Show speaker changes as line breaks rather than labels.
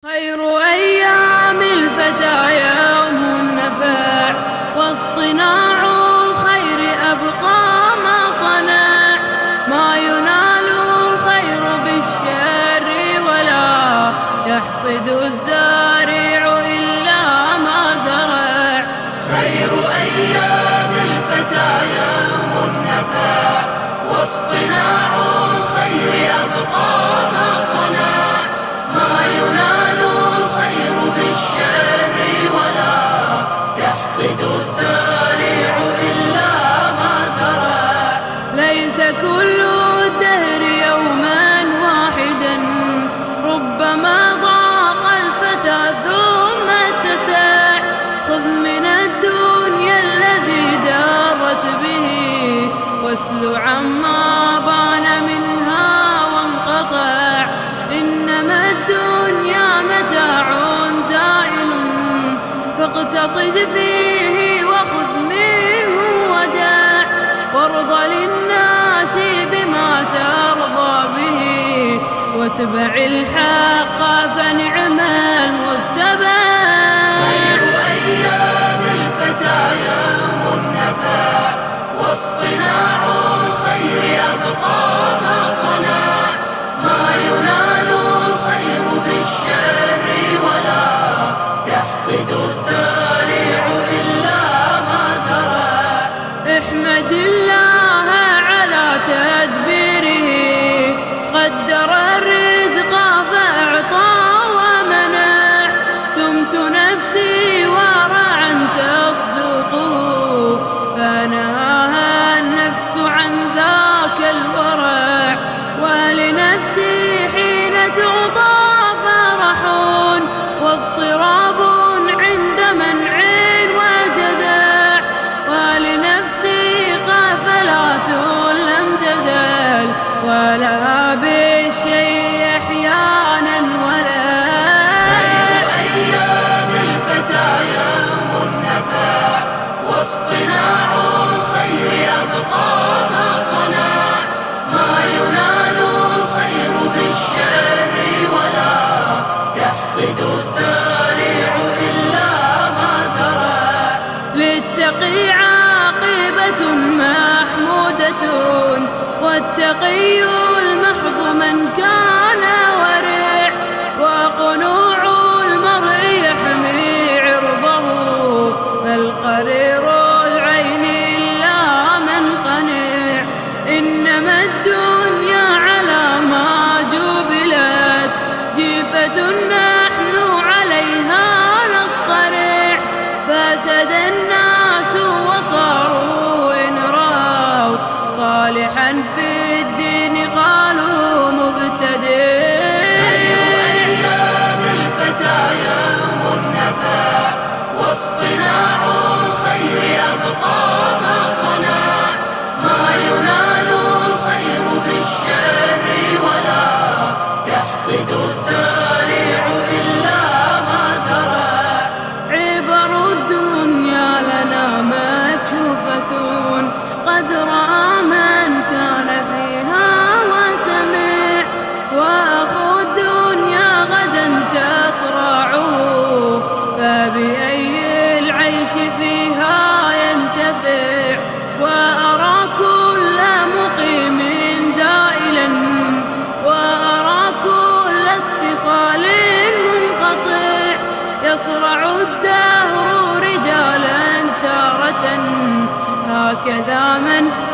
خير أيام الفتى يوم النفع، واصطناع الخير أبقى ما صنع. ما ينال الخير بالشر ولا يحصد الزارع إلا ما زرع.
خير أيام الفتى يوم النفع، واصطناع الخير أبقى ما صنع. ما ينال الخير بالشر ولا يحصد الزارع إلا ما زرع.
ليس كل الدهر يوما واحدا، ربما ضاق الفتى ثم اتسع. خذ من الدنيا الذي دارت به، واسل عما بان منها وانقطع. إنما الدنيا متاع زائل، فاقتصد فيه وخذ منه ودع. وارض للناس بما ترضى به، واتبع الحق فنعم المتبع.
خير أيام الفتى يوم النفع، واصطناع الخير أبقى ما صنع. ما ينال الخير بالشر ولا يحصد الزارع إلا ما زرع.
احمد الله على تدبيره، قدر الرزق فأعطى ومنع. سمت نفسي ورعا تصدقه، فنهاها النفس عن ذاك الورع. ولنفسي حين تعطى فرح واضطراب عند منع وجزع. ولنفسي قافلات لم تزل، ولها بالشيء أحيانا ولا.
خير أيام الفتى يوم النفع، واصطناع الخير أبقى ما صنع. ما ينال الخير بالشر ولا يحصد الزارع إلا ما زرع.
للتقي عاقبة محمودة، والتقي المحض من كان ورع. وقنوع المرء يحمي عرضه، فالقرير العين إلا من قنع. إنما الدنيا على ما جبلت، جيفة نحن عليها نصطرع. فسد الناس وصاروا إن رأوا صالحا في الدين قالوا مبتدع.
أيام الفتى يوم النفع، واصطناع الخير أبقى ما صنع. ما ينال الخير بالشر ولا يحصد الزارع إلا ما زرع.
عبر الدنيا لنا مكشوفة، قد رأى من كان فيها وسمع. وأخو الدنيا غدا تصرعه، فبأي العيش فيها ينتفع. وأرى كل مقيم زائلا، وأرى كل اتصال منقطع. يصرع الدهر رجالا تارة، هكذا من